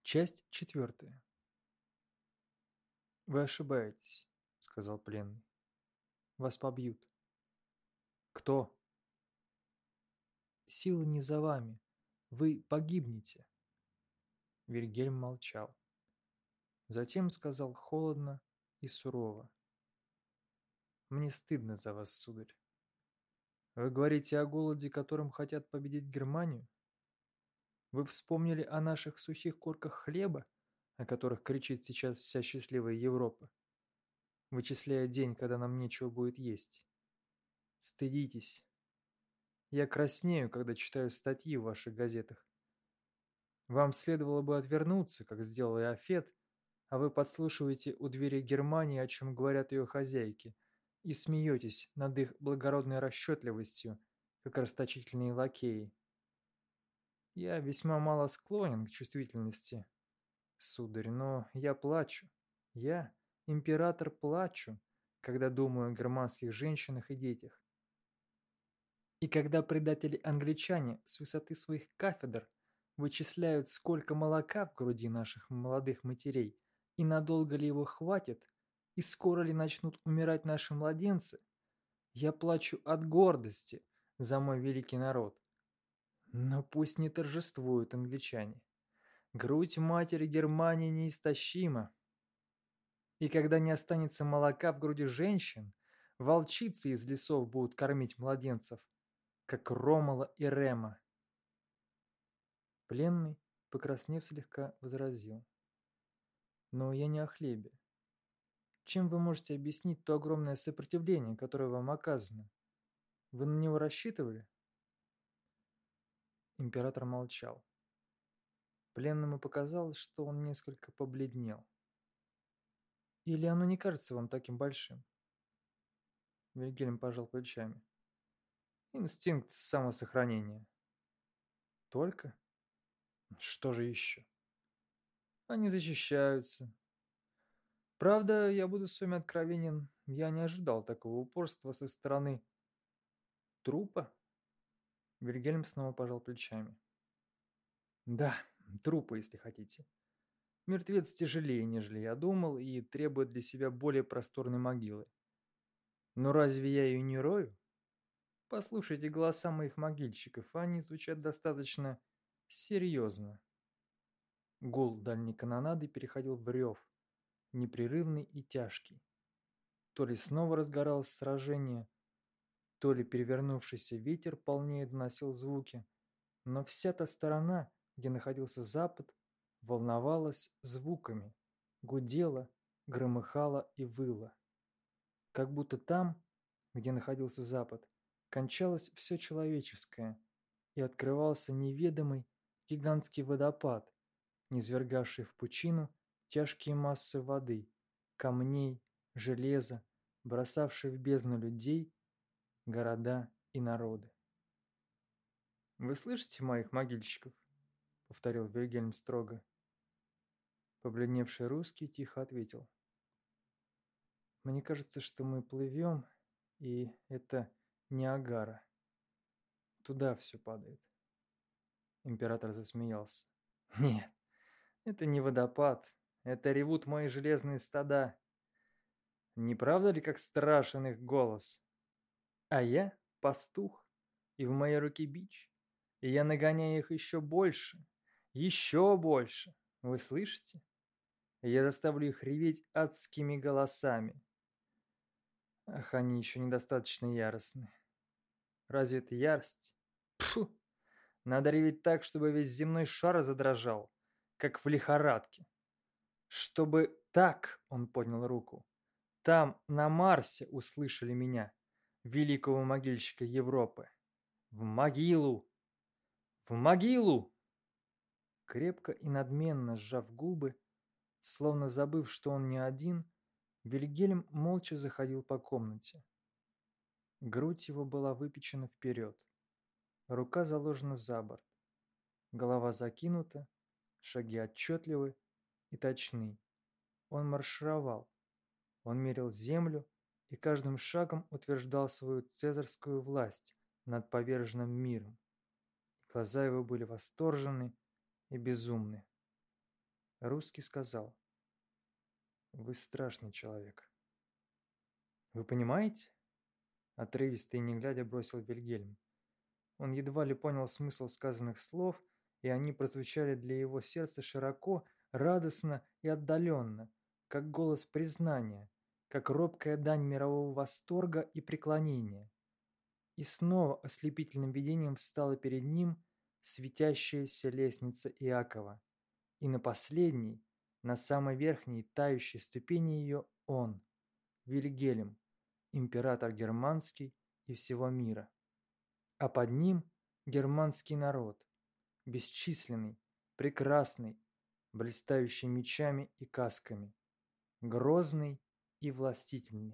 Часть 4. «Вы ошибаетесь», — сказал пленный. «Вас побьют». «Кто?» «Сила не за вами. Вы погибнете». Вильгельм молчал. Затем сказал холодно и сурово. «Мне стыдно за вас, сударь. Вы говорите о голоде, которым хотят победить Германию? Вы вспомнили о наших сухих корках хлеба, о которых кричит сейчас вся счастливая Европа, вычисляя день, когда нам нечего будет есть? Стыдитесь. Я краснею, когда читаю статьи в ваших газетах. Вам следовало бы отвернуться, как сделал Иофет, а вы подслушиваете у двери Германии, о чем говорят ее хозяйки, и смеетесь над их благородной расчетливостью, как расточительные лакеи. Я весьма мало склонен к чувствительности, сударь, но я плачу. Я, император, плачу, когда думаю о германских женщинах и детях. И когда предатели-англичане с высоты своих кафедр вычисляют, сколько молока в груди наших молодых матерей, и надолго ли его хватит, и скоро ли начнут умирать наши младенцы, я плачу от гордости за мой великий народ. Но пусть не торжествуют англичане. Грудь матери Германии неистощима. И когда не останется молока в груди женщин, волчицы из лесов будут кормить младенцев, как Ромала и Рема. Пленный, покраснев слегка, возразил. Но я не о хлебе. Чем вы можете объяснить то огромное сопротивление, которое вам оказано? Вы на него рассчитывали? Император молчал. Пленному показалось, что он несколько побледнел. Или оно не кажется вам таким большим? Вильгельм пожал плечами. Инстинкт самосохранения. Только? Что же еще? Они защищаются. Правда, я буду с вами откровенен, я не ожидал такого упорства со стороны трупа. Вильгельм снова пожал плечами. Да, трупа, если хотите. Мертвец тяжелее, нежели я думал, и требует для себя более просторной могилы. Но разве я ее не рою? Послушайте голоса моих могильщиков, они звучат достаточно серьезно. Гул дальней канонады переходил в рев, непрерывный и тяжкий. То ли снова разгоралось сражение, то ли перевернувшийся ветер полнее доносил звуки, но вся та сторона, где находился запад, волновалась звуками, гудела, громыхала и выла. Как будто там, где находился запад, кончалось все человеческое, и открывался неведомый гигантский водопад, низвергавший в пучину тяжкие массы воды, камней, железа, бросавший в бездну людей, города и народы. «Вы слышите моих могильщиков?» — повторил Вильгельм строго. Побледневший русский тихо ответил. «Мне кажется, что мы плывем, и это Ниагара. Туда все падает». Император засмеялся. «Нет, это не водопад, это ревут мои железные стада. Не правда ли, как страшен их голос? А я пастух, и в моей руке бич, и я нагоняю их еще больше, еще больше. Вы слышите? Я заставлю их реветь адскими голосами. Ах, они еще недостаточно яростны. Разве это ярость? Пфу! Надо реветь так, чтобы весь земной шар задрожал, как в лихорадке. Чтобы так, он поднял руку, там, на Марсе, услышали меня, великого могильщика Европы. В могилу! В могилу! Крепко и надменно сжав губы, словно забыв, что он не один, Вильгельм молча заходил по комнате. Грудь его была выпечена вперед, рука заложена за борт, голова закинута, шаги отчетливы и точны. Он маршировал, он мерил землю и каждым шагом утверждал свою цезарскую власть над поверженным миром. Глаза его были восторженны и безумны. Русский сказал: «Вы страшный человек». «Вы понимаете?» — отрывисто и не глядя бросил Вильгельм. Он едва ли понял смысл сказанных слов, и они прозвучали для его сердца широко, радостно и отдаленно, как голос признания, как робкая дань мирового восторга и преклонения. И снова ослепительным видением встала перед ним светящаяся лестница Иакова, и на последней, на самой верхней тающей ступени ее он, Вильгельм, император германский и всего мира. А под ним германский народ, бесчисленный, прекрасный, блистающий мечами и касками, грозный и властительный.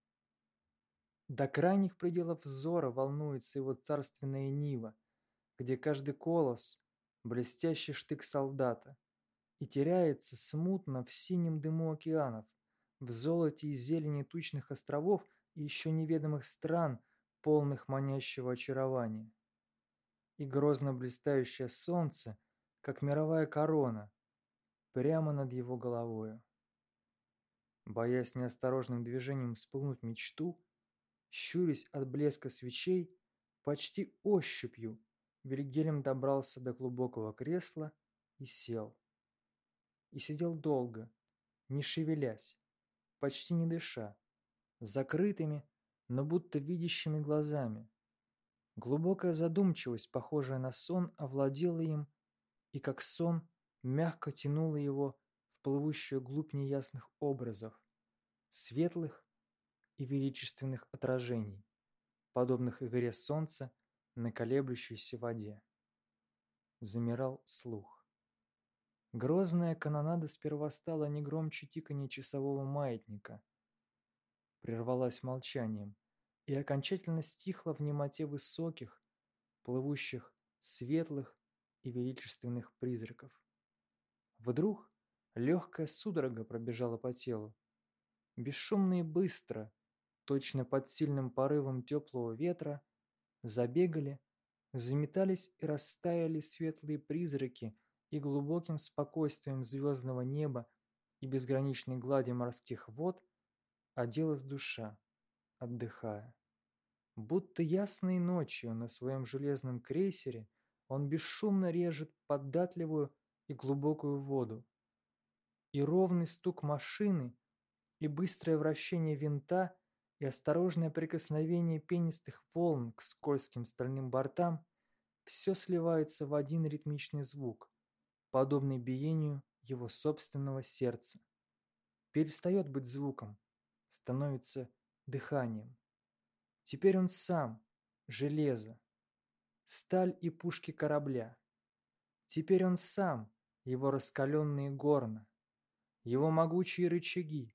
До крайних пределов взора волнуется его царственная нива, где каждый колос — блестящий штык солдата, и теряется смутно в синем дыму океанов, в золоте и зелени тучных островов и еще неведомых стран, полных манящего очарования. И грозно блистающее солнце, как мировая корона, прямо над его головою. Боясь неосторожным движением вспугнуть мечту, щурясь от блеска свечей, почти ощупью Вильгельм добрался до глубокого кресла и сел. И сидел долго, не шевелясь, почти не дыша, с закрытыми, но будто видящими глазами. Глубокая задумчивость, похожая на сон, овладела им, и как сон мягко тянула его в плывущую глубь неясных образов, светлых и величественных отражений, подобных игре солнца на колеблющейся воде. Замирал слух. Грозная канонада сперва стала не громче тиканья часового маятника, прервалась молчанием и окончательно стихла в немоте высоких, плывущих, светлых и величественных призраков. Вдруг легкая судорога пробежала по телу. Бесшумно и быстро, точно под сильным порывом теплого ветра, забегали, заметались и растаяли светлые призраки, и глубоким спокойствием звездного неба и безграничной глади морских вод оделась душа, отдыхая. Будто ясной ночью на своем железном крейсере он бесшумно режет податливую и глубокую воду, и ровный стук машины, и быстрое вращение винта, и осторожное прикосновение пенистых волн к скользким стальным бортам все сливается в один ритмичный звук, подобный биению его собственного сердца. Перестает быть звуком, становится дыханием. Теперь он сам — железо, сталь и пушки корабля. Теперь он сам — его раскаленные горна, его могучие рычаги,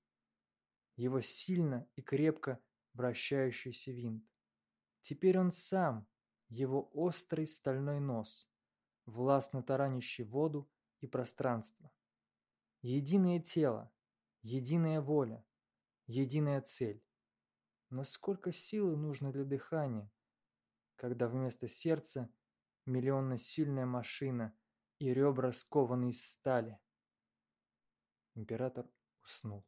его сильно и крепко вращающийся винт. Теперь он сам — его острый стальной нос, властно таранящий воду и пространство. Единое тело, единая воля, единая цель. Но сколько силы нужно для дыхания, когда вместо сердца миллионно-сильная машина и ребра скованы из стали? Император уснул.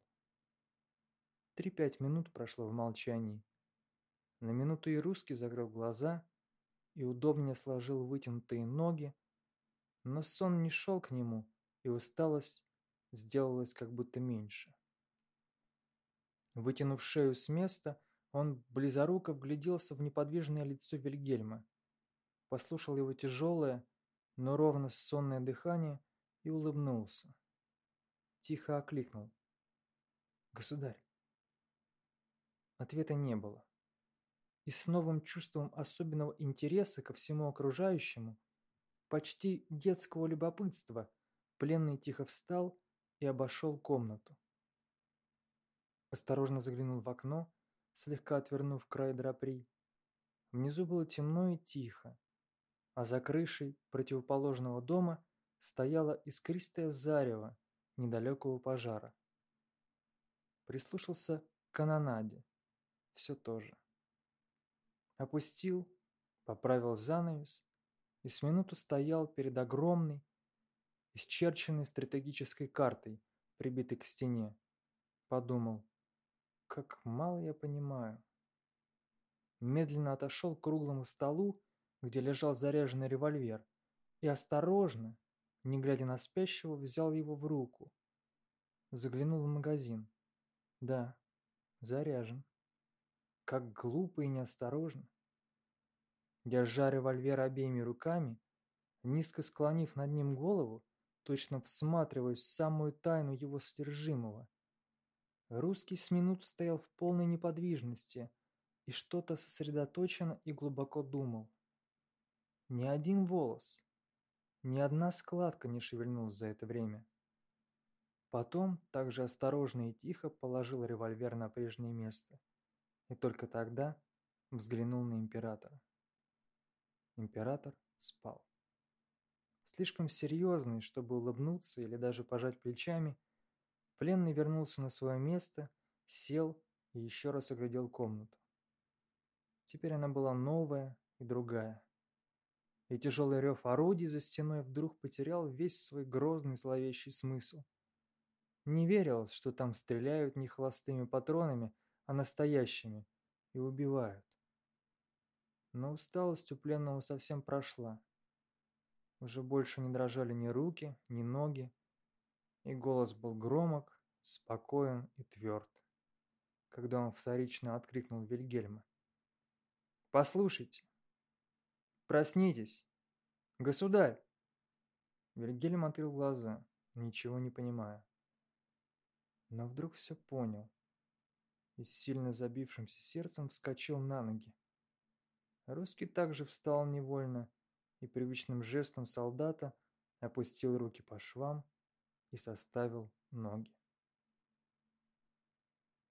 3-5 минут прошло в молчании. На минуту и русский закрыл глаза и удобнее сложил вытянутые ноги, но сон не шел к нему, и усталость сделалась как будто меньше. Вытянув шею с места, он близоруко вгляделся в неподвижное лицо Вильгельма, послушал его тяжелое, но ровно сонное дыхание и улыбнулся. Тихо окликнул: «Государь». Ответа не было. И с новым чувством особенного интереса ко всему окружающему, почти детского любопытства, пленный тихо встал и обошел комнату. Осторожно заглянул в окно, слегка отвернув край драпри. Внизу было темно и тихо, а за крышей противоположного дома стояло искристое зарево недалекого пожара. Прислушался к канонаде. Все то же. Опустил, поправил занавес и с минуту стоял перед огромной, исчерченный стратегической картой, прибитой к стене. Подумал, как мало я понимаю. Медленно отошел к круглому столу, где лежал заряженный револьвер, и осторожно, не глядя на спящего, взял его в руку. Заглянул в магазин. Да, заряжен. Как глупо и неосторожно. Держа револьвер обеими руками, низко склонив над ним голову, точно всматриваясь в самую тайну его содержимого, русский с минуту стоял в полной неподвижности и что-то сосредоточенно и глубоко думал. Ни один волос, ни одна складка не шевельнулась за это время. Потом также осторожно и тихо положил револьвер на прежнее место и только тогда взглянул на императора. Император спал. Слишком серьезный, чтобы улыбнуться или даже пожать плечами, пленный вернулся на свое место, сел и еще раз оглядел комнату. Теперь она была новая и другая. И тяжелый рев орудий за стеной вдруг потерял весь свой грозный зловещий смысл. Не верилось, что там стреляют не холостыми патронами, а настоящими, и убивают. Но усталость у пленного совсем прошла. Уже больше не дрожали ни руки, ни ноги, и голос был громок, спокоен и тверд, когда он вторично откликнул Вильгельма. «Послушайте! Проснитесь! Государь!» Вильгельм открыл глаза, ничего не понимая. Но вдруг все понял и с сильно забившимся сердцем вскочил на ноги. Русский также встал невольно и привычным жестом солдата опустил руки по швам и составил ноги.